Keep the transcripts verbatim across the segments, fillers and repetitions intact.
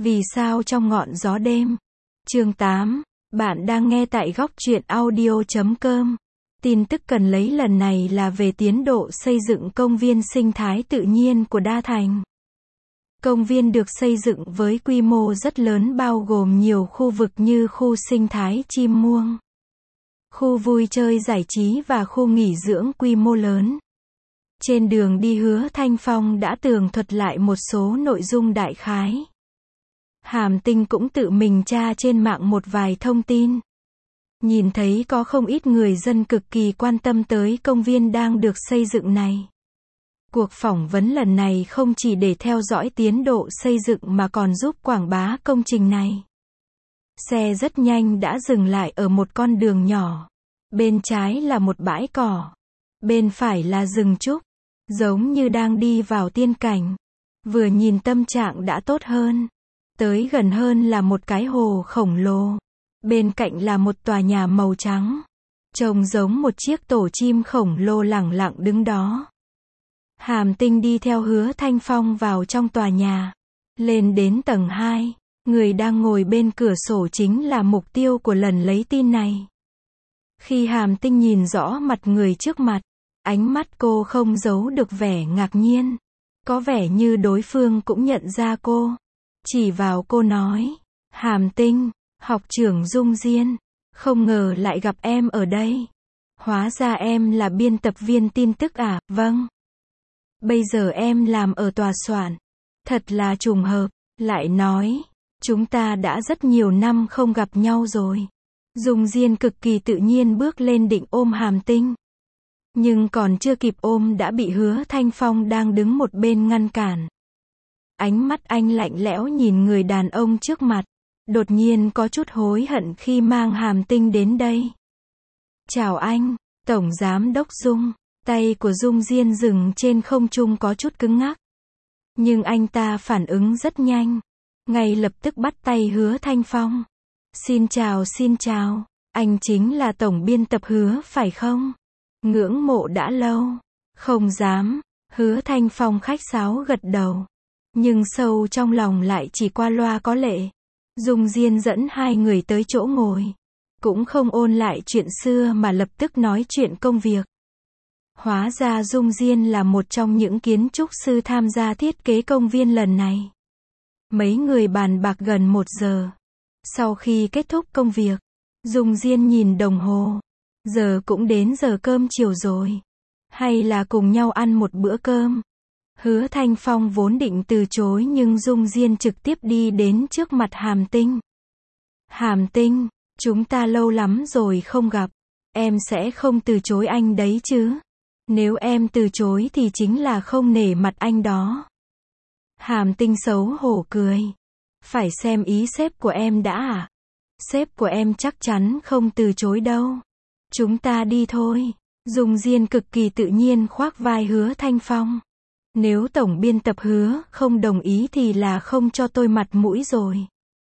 Vì sao trong ngọn gió đêm? Chương tám. Bạn đang nghe tại góc truyện audio chấm com. Tin tức cần lấy lần này là về tiến độ xây dựng công viên sinh thái tự nhiên của Đa Thành. Công viên được xây dựng với quy mô rất lớn bao gồm nhiều khu vực như khu sinh thái chim muông, khu vui chơi giải trí và khu nghỉ dưỡng quy mô lớn. Trên đường đi Hứa Thanh Phong đã tường thuật lại một số nội dung đại khái. Hàm Tinh cũng tự mình tra trên mạng một vài thông tin. Nhìn thấy có không ít người dân cực kỳ quan tâm tới công viên đang được xây dựng này. Cuộc phỏng vấn lần này không chỉ để theo dõi tiến độ xây dựng mà còn giúp quảng bá công trình này. Xe rất nhanh đã dừng lại ở một con đường nhỏ. Bên trái là một bãi cỏ. Bên phải là rừng trúc. Giống như đang đi vào tiên cảnh. Vừa nhìn tâm trạng đã tốt hơn. Tới gần hơn là một cái hồ khổng lồ. Bên cạnh là một tòa nhà màu trắng. Trông giống một chiếc tổ chim khổng lồ lẳng lặng đứng đó. Hàm Tinh đi theo Hứa Thanh Phong vào trong tòa nhà. Lên đến tầng hai. Người đang ngồi bên cửa sổ chính là mục tiêu của lần lấy tin này. Khi Hàm Tinh nhìn rõ mặt người trước mặt, ánh mắt cô không giấu được vẻ ngạc nhiên. Có vẻ như đối phương cũng nhận ra cô. Chỉ vào cô nói, Hàm Tinh, học trưởng Dung Diên, không ngờ lại gặp em ở đây. Hóa ra em là biên tập viên tin tức à? Vâng. Bây giờ em làm ở tòa soạn. Thật là trùng hợp. Lại nói, chúng ta đã rất nhiều năm không gặp nhau rồi. Dung Diên cực kỳ tự nhiên bước lên định ôm Hàm Tinh. Nhưng còn chưa kịp ôm đã bị Hứa Thanh Phong đang đứng một bên ngăn cản. Ánh mắt anh lạnh lẽo nhìn người đàn ông trước mặt. Đột nhiên có chút hối hận khi mang Hàm Tinh đến đây. Chào anh, Tổng Giám đốc Dung. Tay của Dung Diên dừng trên không trung có chút cứng ngắc. Nhưng anh ta phản ứng rất nhanh. Ngay lập tức bắt tay Hứa Thanh Phong. Xin chào xin chào, anh chính là tổng biên tập Hứa phải không? Ngưỡng mộ đã lâu. Không dám. Hứa Thanh Phong khách sáo gật đầu. Nhưng sâu trong lòng lại chỉ qua loa có lệ. Dung Diên dẫn hai người tới chỗ ngồi. Cũng không ôn lại chuyện xưa mà lập tức nói chuyện công việc. Hóa ra Dung Diên là một trong những kiến trúc sư tham gia thiết kế công viên lần này. Mấy người bàn bạc gần một giờ. Sau khi kết thúc công việc, Dung Diên nhìn đồng hồ. Giờ cũng đến giờ cơm chiều rồi. Hay là cùng nhau ăn một bữa cơm? Hứa Thanh Phong vốn định từ chối nhưng Dung Diên trực tiếp đi đến trước mặt Hàm Tinh. Hàm Tinh, chúng ta lâu lắm rồi không gặp. Em sẽ không từ chối anh đấy chứ? Nếu em từ chối thì chính là không nể mặt anh đó. Hàm Tinh xấu hổ cười. Phải xem ý sếp của em đã à? Sếp của em chắc chắn không từ chối đâu. Chúng ta đi thôi. Dung Diên cực kỳ tự nhiên khoác vai Hứa Thanh Phong. Nếu tổng biên tập Hứa không đồng ý thì là không cho tôi mặt mũi rồi.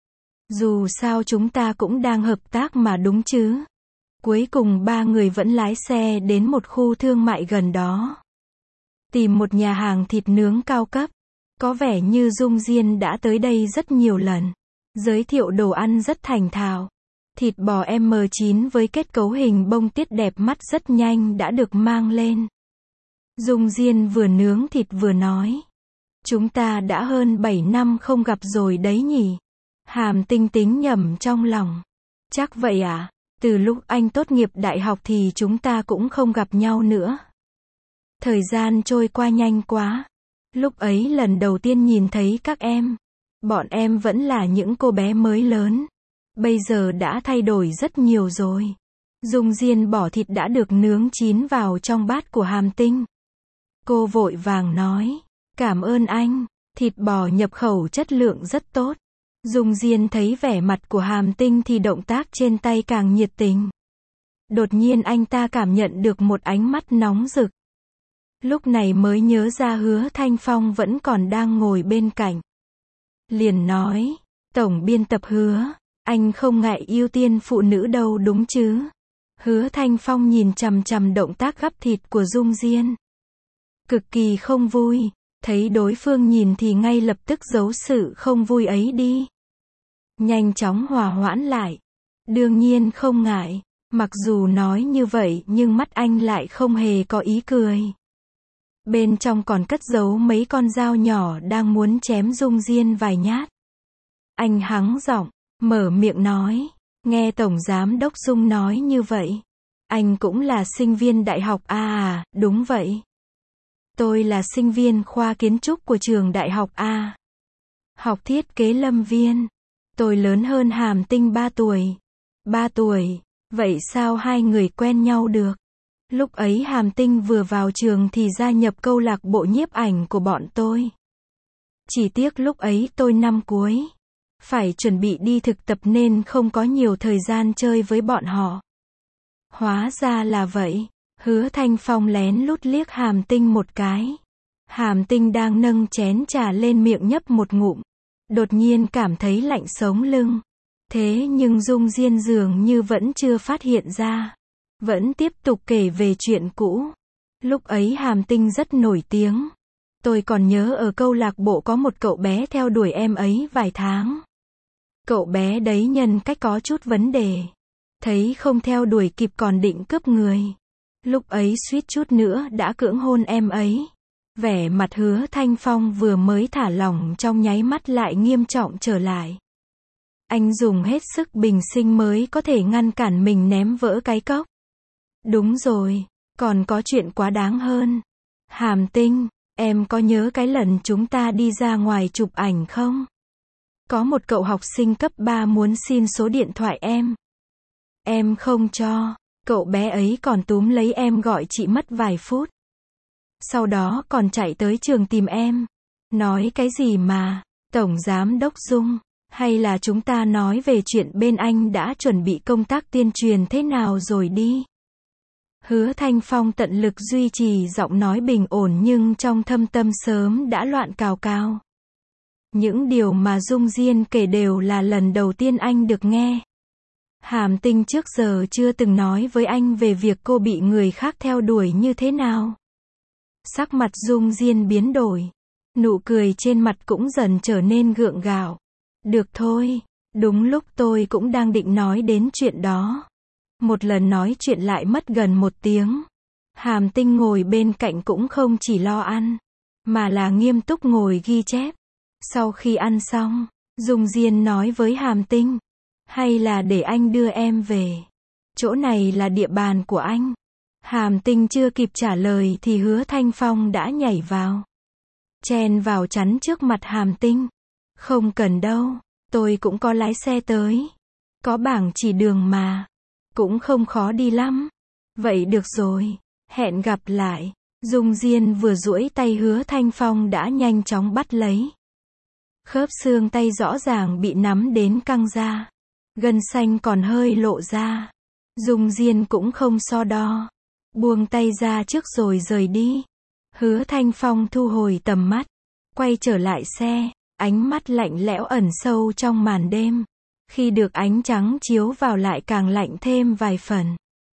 Dù sao chúng ta cũng đang hợp tác mà đúng chứ. Cuối cùng ba người vẫn lái xe đến một khu thương mại gần đó. Tìm một nhà hàng thịt nướng cao cấp. Có vẻ như Dung Diên đã tới đây rất nhiều lần. Giới thiệu đồ ăn rất thành thạo. Thịt bò M chín với kết cấu hình bông tiết đẹp mắt rất nhanh đã được mang lên. Dung Diên vừa nướng thịt vừa nói. Chúng ta đã hơn bảy năm không gặp rồi đấy nhỉ? Hàm Tinh tính nhẩm trong lòng. Chắc vậy à? Từ lúc anh tốt nghiệp đại học thì chúng ta cũng không gặp nhau nữa. Thời gian trôi qua nhanh quá. Lúc ấy lần đầu tiên nhìn thấy các em. Bọn em vẫn là những cô bé mới lớn. Bây giờ đã thay đổi rất nhiều rồi. Dung Diên bỏ thịt đã được nướng chín vào trong bát của Hàm Tinh. Cô vội vàng nói. Cảm ơn anh. Thịt bò nhập khẩu chất lượng rất tốt. Dung Diên thấy vẻ mặt của Hàm Tinh thì động tác trên tay càng nhiệt tình. Đột nhiên anh ta cảm nhận được một ánh mắt nóng rực. Lúc này mới nhớ ra Hứa Thanh Phong vẫn còn đang ngồi bên cạnh. Liền nói, tổng biên tập Hứa, anh không ngại ưu tiên phụ nữ đâu đúng chứ? Hứa Thanh Phong nhìn chằm chằm động tác gắp thịt của Dung Diên. Cực kỳ không vui. Thấy đối phương nhìn thì ngay lập tức giấu sự không vui ấy đi. Nhanh chóng hòa hoãn lại. Đương nhiên không ngại. Mặc dù nói như vậy nhưng mắt anh lại không hề có ý cười. Bên trong còn cất giấu mấy con dao nhỏ đang muốn chém Dung Diên vài nhát. Anh hắng giọng, mở miệng nói. Nghe Tổng Giám Đốc Dung nói như vậy. Anh cũng là sinh viên đại học A à, đúng vậy. Tôi là sinh viên khoa kiến trúc của trường đại học A. Học thiết kế lâm viên. Tôi lớn hơn Hàm Tinh ba tuổi. ba tuổi, vậy sao hai người quen nhau được? Lúc ấy Hàm Tinh vừa vào trường thì gia nhập câu lạc bộ nhiếp ảnh của bọn tôi. Chỉ tiếc lúc ấy tôi năm cuối. Phải chuẩn bị đi thực tập nên không có nhiều thời gian chơi với bọn họ. Hóa ra là vậy. Hứa Thanh Phong lén lút liếc Hàm Tinh một cái. Hàm Tinh đang nâng chén trà lên miệng nhấp một ngụm. Đột nhiên cảm thấy lạnh sống lưng. Thế nhưng Dung Diên dường như vẫn chưa phát hiện ra. Vẫn tiếp tục kể về chuyện cũ. Lúc ấy Hàm Tinh rất nổi tiếng. Tôi còn nhớ ở câu lạc bộ có một cậu bé theo đuổi em ấy vài tháng. Cậu bé đấy nhân cách có chút vấn đề. Thấy không theo đuổi kịp còn định cướp người. Lúc ấy suýt chút nữa đã cưỡng hôn em ấy. Vẻ mặt Hứa Thanh Phong vừa mới thả lỏng trong nháy mắt lại nghiêm trọng trở lại. Anh dùng hết sức bình sinh mới có thể ngăn cản mình ném vỡ cái cốc. Đúng rồi, còn có chuyện quá đáng hơn. Hàm Tinh, em có nhớ cái lần chúng ta đi ra ngoài chụp ảnh không? Có một cậu học sinh cấp ba muốn xin số điện thoại em. Em không cho, cậu bé ấy còn túm lấy em gọi chị mất vài phút. Sau đó còn chạy tới trường tìm em. Nói cái gì mà, Tổng Giám Đốc Dung, hay là chúng ta nói về chuyện bên anh đã chuẩn bị công tác tuyên truyền thế nào rồi đi. Hứa Thanh Phong tận lực duy trì giọng nói bình ổn nhưng trong thâm tâm sớm đã loạn cào cào. Những điều mà Dung Diên kể đều là lần đầu tiên anh được nghe. Hàm Tinh trước giờ chưa từng nói với anh về việc cô bị người khác theo đuổi như thế nào. Sắc mặt Dung Diên biến đổi. Nụ cười trên mặt cũng dần trở nên gượng gạo. Được thôi, đúng lúc tôi cũng đang định nói đến chuyện đó. Một lần nói chuyện lại mất gần một tiếng. Hàm Tinh ngồi bên cạnh cũng không chỉ lo ăn, mà là nghiêm túc ngồi ghi chép. Sau khi ăn xong, Dung Diên nói với Hàm Tinh. Hay là để anh đưa em về. Chỗ này là địa bàn của anh. Hàm Tinh chưa kịp trả lời thì Hứa Thanh Phong đã nhảy vào. Chen vào chắn trước mặt Hàm Tinh. Không cần đâu, tôi cũng có lái xe tới. Có bảng chỉ đường mà. Cũng không khó đi lắm. Vậy được rồi, hẹn gặp lại. Dung Diên vừa duỗi tay Hứa Thanh Phong đã nhanh chóng bắt lấy. Khớp xương tay rõ ràng bị nắm đến căng ra. Gân xanh còn hơi lộ ra. Dung Diên cũng không so đo. Buông tay ra trước rồi rời đi. Hứa Thanh Phong thu hồi tầm mắt. Quay trở lại xe. Ánh mắt lạnh lẽo ẩn sâu trong màn đêm. Khi được ánh trắng chiếu vào lại càng lạnh thêm vài phần.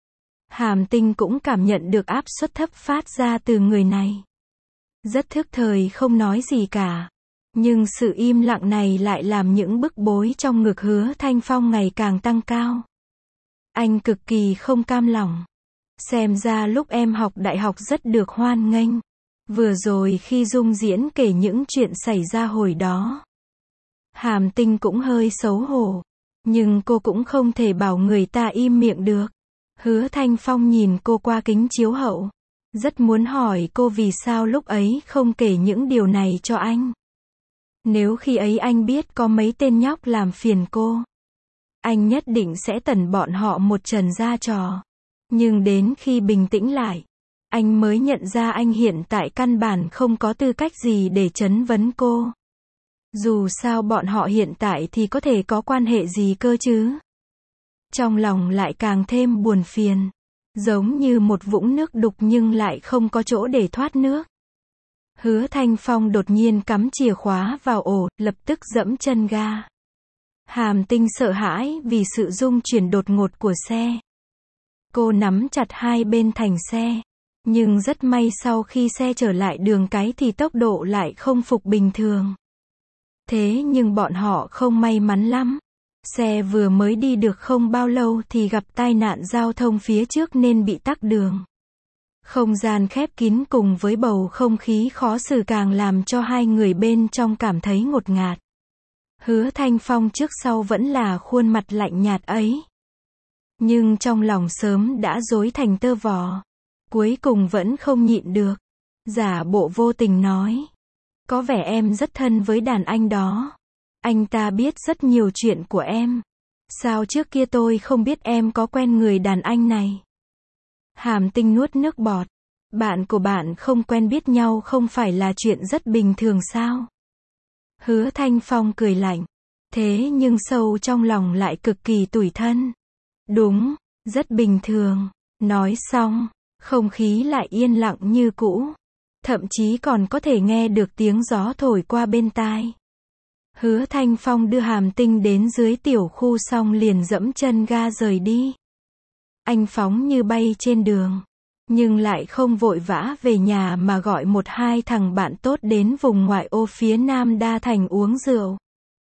Hàm Tinh cũng cảm nhận được áp suất thấp phát ra từ người này. Rất thức thời không nói gì cả. Nhưng sự im lặng này lại làm những bức bối trong ngực Hứa Thanh Phong ngày càng tăng cao. Anh cực kỳ không cam lòng. Xem ra lúc em học đại học rất được hoan nghênh. Vừa rồi khi Dung Diễn kể những chuyện xảy ra hồi đó. Hàm Tinh cũng hơi xấu hổ. Nhưng cô cũng không thể bảo người ta im miệng được. Hứa Thanh Phong nhìn cô qua kính chiếu hậu. Rất muốn hỏi cô vì sao lúc ấy không kể những điều này cho anh. Nếu khi ấy anh biết có mấy tên nhóc làm phiền cô, anh nhất định sẽ tẩn bọn họ một trần ra trò. Nhưng đến khi bình tĩnh lại, anh mới nhận ra anh hiện tại căn bản không có tư cách gì để chất vấn cô. Dù sao bọn họ hiện tại thì có thể có quan hệ gì cơ chứ. Trong lòng lại càng thêm buồn phiền. Giống như một vũng nước đục nhưng lại không có chỗ để thoát nước. Hứa Thanh Phong đột nhiên cắm chìa khóa vào ổ, lập tức giẫm chân ga. Hàm Tinh sợ hãi vì sự rung chuyển đột ngột của xe. Cô nắm chặt hai bên thành xe. Nhưng rất may sau khi xe trở lại đường cái thì tốc độ lại không phục bình thường. Thế nhưng bọn họ không may mắn lắm. Xe vừa mới đi được không bao lâu thì gặp tai nạn giao thông phía trước nên bị tắc đường. Không gian khép kín cùng với bầu không khí khó xử càng làm cho hai người bên trong cảm thấy ngột ngạt. Hứa Thanh Phong trước sau vẫn là khuôn mặt lạnh nhạt ấy. Nhưng trong lòng sớm đã rối thành tơ vò. Cuối cùng vẫn không nhịn được. Giả bộ vô tình nói. Có vẻ em rất thân với đàn anh đó. Anh ta biết rất nhiều chuyện của em. Sao trước kia tôi không biết em có quen người đàn anh này? Hàm Tinh nuốt nước bọt. Bạn của bạn không quen biết nhau không phải là chuyện rất bình thường sao? Hứa Thanh Phong cười lạnh. Thế nhưng sâu trong lòng lại cực kỳ tủi thân. Đúng, rất bình thường. Nói xong, không khí lại yên lặng như cũ. Thậm chí còn có thể nghe được tiếng gió thổi qua bên tai. Hứa Thanh Phong đưa Hàm Tinh đến dưới tiểu khu xong liền dẫm chân ga rời đi. Anh phóng như bay trên đường. Nhưng lại không vội vã về nhà mà gọi một hai thằng bạn tốt đến vùng ngoại ô phía nam Đa Thành uống rượu.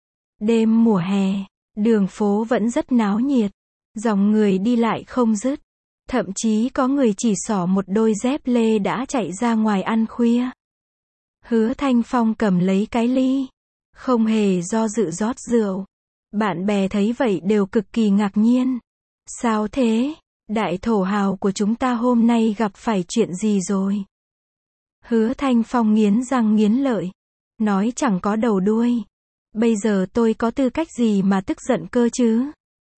Đêm mùa hè, đường phố vẫn rất náo nhiệt. Dòng người đi lại không dứt. Thậm chí có người chỉ xỏ một đôi dép lê đã chạy ra ngoài ăn khuya. Hứa Thanh Phong cầm lấy cái ly. Không hề do dự rót rượu. Bạn bè thấy vậy đều cực kỳ ngạc nhiên. Sao thế? Đại thổ hào của chúng ta hôm nay gặp phải chuyện gì rồi? Hứa Thanh Phong nghiến răng nghiến lợi. Nói chẳng có đầu đuôi. Bây giờ tôi có tư cách gì mà tức giận cơ chứ?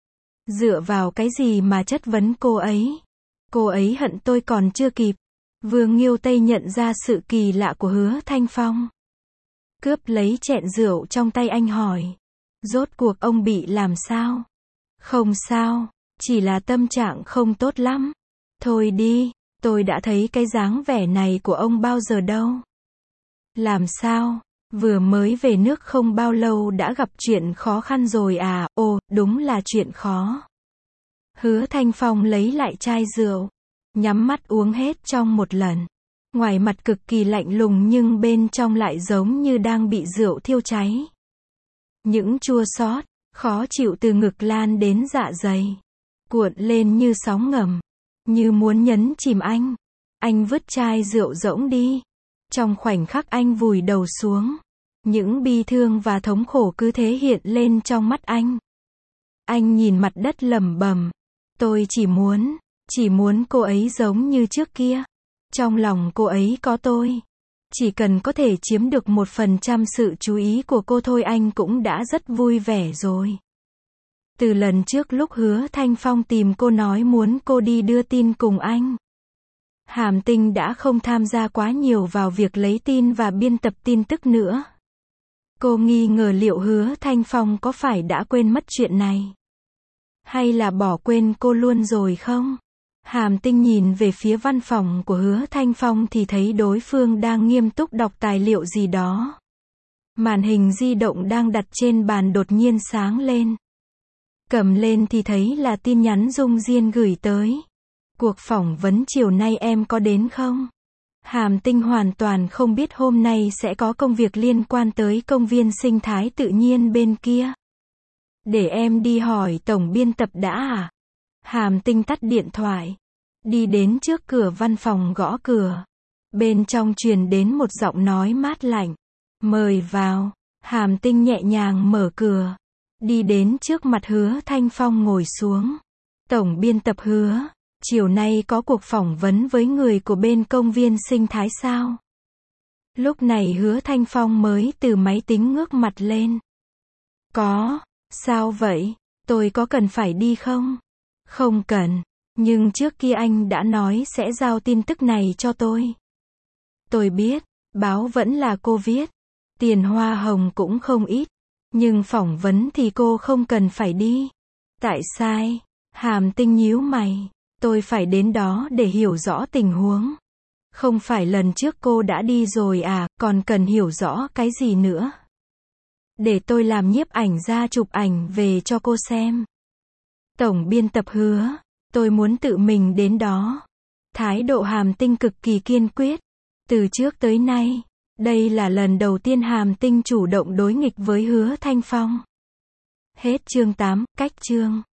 Dựa vào cái gì mà chất vấn cô ấy? Cô ấy hận tôi còn chưa kịp. Vương Nghiêu Tây nhận ra sự kỳ lạ của Hứa Thanh Phong. Cướp lấy chẹn rượu trong tay anh hỏi. Rốt cuộc ông bị làm sao? Không sao, chỉ là tâm trạng không tốt lắm. Thôi đi, tôi đã thấy cái dáng vẻ này của ông bao giờ đâu. Làm sao? Vừa mới về nước không bao lâu đã gặp chuyện khó khăn rồi à? Ồ, đúng là chuyện khó. Hứa Thanh Phong lấy lại chai rượu. Nhắm mắt uống hết trong một lần. Ngoài mặt cực kỳ lạnh lùng nhưng bên trong lại giống như đang bị rượu thiêu cháy. Những chua xót, khó chịu từ ngực lan đến dạ dày. Cuộn lên như sóng ngầm. Như muốn nhấn chìm anh. Anh vứt chai rượu rỗng đi. Trong khoảnh khắc anh vùi đầu xuống. Những bi thương và thống khổ cứ thế hiện lên trong mắt anh. Anh nhìn mặt đất lẩm bẩm. Tôi chỉ muốn, chỉ muốn cô ấy giống như trước kia. Trong lòng cô ấy có tôi. Chỉ cần có thể chiếm được một phần trăm sự chú ý của cô thôi anh cũng đã rất vui vẻ rồi. Từ lần trước lúc Hứa Thanh Phong tìm cô nói muốn cô đi đưa tin cùng anh. Hàm Tinh đã không tham gia quá nhiều vào việc lấy tin và biên tập tin tức nữa. Cô nghi ngờ liệu Hứa Thanh Phong có phải đã quên mất chuyện này. Hay là bỏ quên cô luôn rồi không? Hàm Tinh nhìn về phía văn phòng của Hứa Thanh Phong thì thấy đối phương đang nghiêm túc đọc tài liệu gì đó. Màn hình di động đang đặt trên bàn đột nhiên sáng lên. Cầm lên thì thấy là tin nhắn Dung Diên gửi tới. Cuộc phỏng vấn chiều nay em có đến không? Hàm Tinh hoàn toàn không biết hôm nay sẽ có công việc liên quan tới công viên sinh thái tự nhiên bên kia. Để em đi hỏi tổng biên tập đã à? Hàm Tinh tắt điện thoại. Đi đến trước cửa văn phòng gõ cửa. Bên trong truyền đến một giọng nói mát lạnh. Mời vào. Hàm Tinh nhẹ nhàng mở cửa. Đi đến trước mặt Hứa Thanh Phong ngồi xuống. Tổng biên tập Hứa, chiều nay có cuộc phỏng vấn với người của bên công viên sinh thái sao? Lúc này Hứa Thanh Phong mới từ máy tính ngước mặt lên. Có, sao vậy? Tôi có cần phải đi không? Không cần, nhưng trước kia anh đã nói sẽ giao tin tức này cho tôi. Tôi biết, báo vẫn là cô viết. Tiền hoa hồng cũng không ít. Nhưng phỏng vấn thì cô không cần phải đi. Tại sao? Hàm Tinh nhíu mày. Tôi phải đến đó để hiểu rõ tình huống. Không phải lần trước cô đã đi rồi à, còn cần hiểu rõ cái gì nữa? Để tôi làm nhiếp ảnh ra chụp ảnh về cho cô xem. Tổng biên tập Hứa, tôi muốn tự mình đến đó. Thái độ Hàm Tinh cực kỳ kiên quyết. Từ trước tới nay, đây là lần đầu tiên Hàm Tinh chủ động đối nghịch với Hứa Thanh Phong. Hết chương tám, cách chương.